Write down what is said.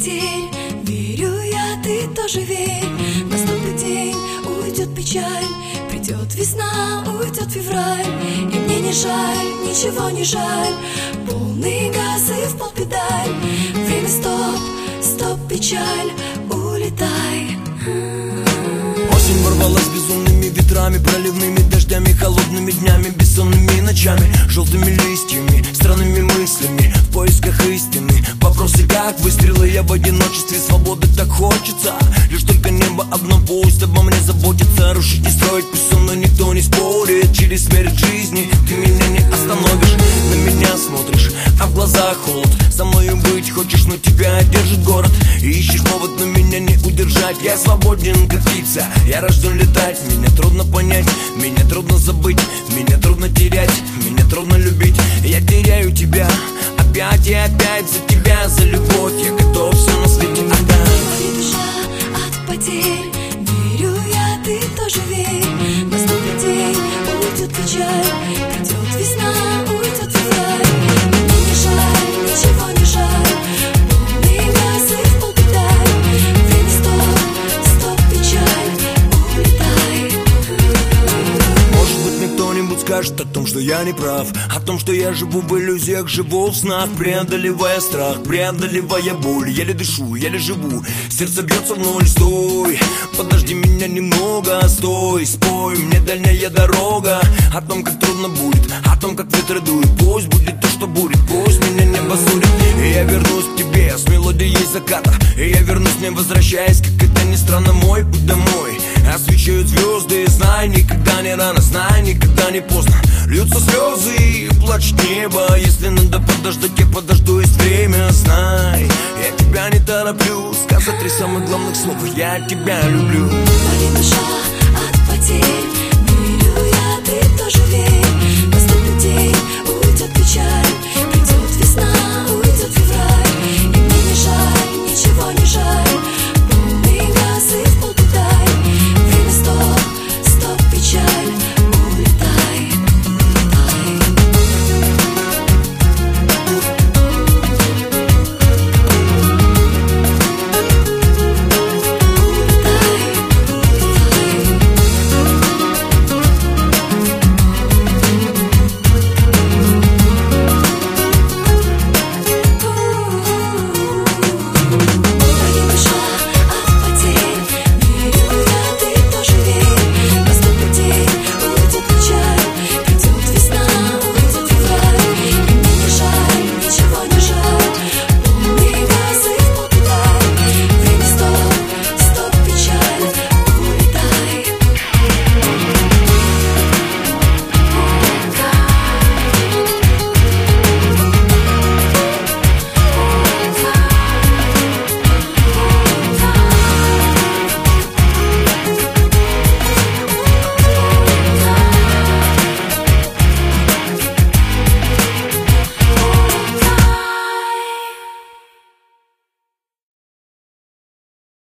потерь. Верю я, ты тоже верь. Наступит день, уйдет печаль, придет весна, уйдет февраль. И мне не жаль, ничего не жаль. Полный газ и в пол педаль. Время стоп, стоп, печаль, улетай. Осень ворвалась безумными ветрами, проливными дождями, холодными днями, бессонными ночами, желтыми листьями, странными мыслями, в поисках истины. Вопросы как выстрелы, я в одиночестве, свободы так хочется. Лишь только небо одно пусть обо мне заботится. Рушить и строить пусть со мной никто не спорит. Через смерть жизни ты меня не остановишь. На меня смотришь, а в глазах холод. Со мною быть хочешь, но тебя держит город. И ищешь повод, но меня не удержать. Я свободен, как птица, я рожден летать. Меня трудно понять, меня трудно забыть, меня трудно терять, меня трудно любить. Я теряю тебя опять и опять. За тебя, за любовь я готов все на свете отдать. Моя душа от потерь. Верю я, ты тоже верь. Наступит день, уйдет печаль, придет весна, уйдет февраль. Мне не жаль, ничего не жаль. Полный газ и в пол педаль. Время стоп, стоп, печаль, улетай. Может быть, мне кто-нибудь скажет о том, что я не прав, о том, что я живу в иллюзиях, живу в снах, преодолевая страх, преодолевая боль. Еле дышу, еле живу, сердце бьется в ноль. Стой, подожди меня немного, стой, спой мне дальняя дорога. О том, как трудно будет, о том, как ветры дуют. Пусть будет то, что будет, пусть меня небо судит. И я вернусь к тебе с мелодией заката. И я вернусь, не возвращаясь, как это ни странно, мой путь домой. Освещают звезды, знай, никогда не рано, знай, никогда не поздно. Льются слезы и плачет небо. Если надо подождать, я подожду, есть время, знай. Я тебя не тороплю, сказать 3 самых главных слов: я тебя люблю. Болит душа от потерь. Верю я, ты тоже верь. Наступит день, уйдет печаль,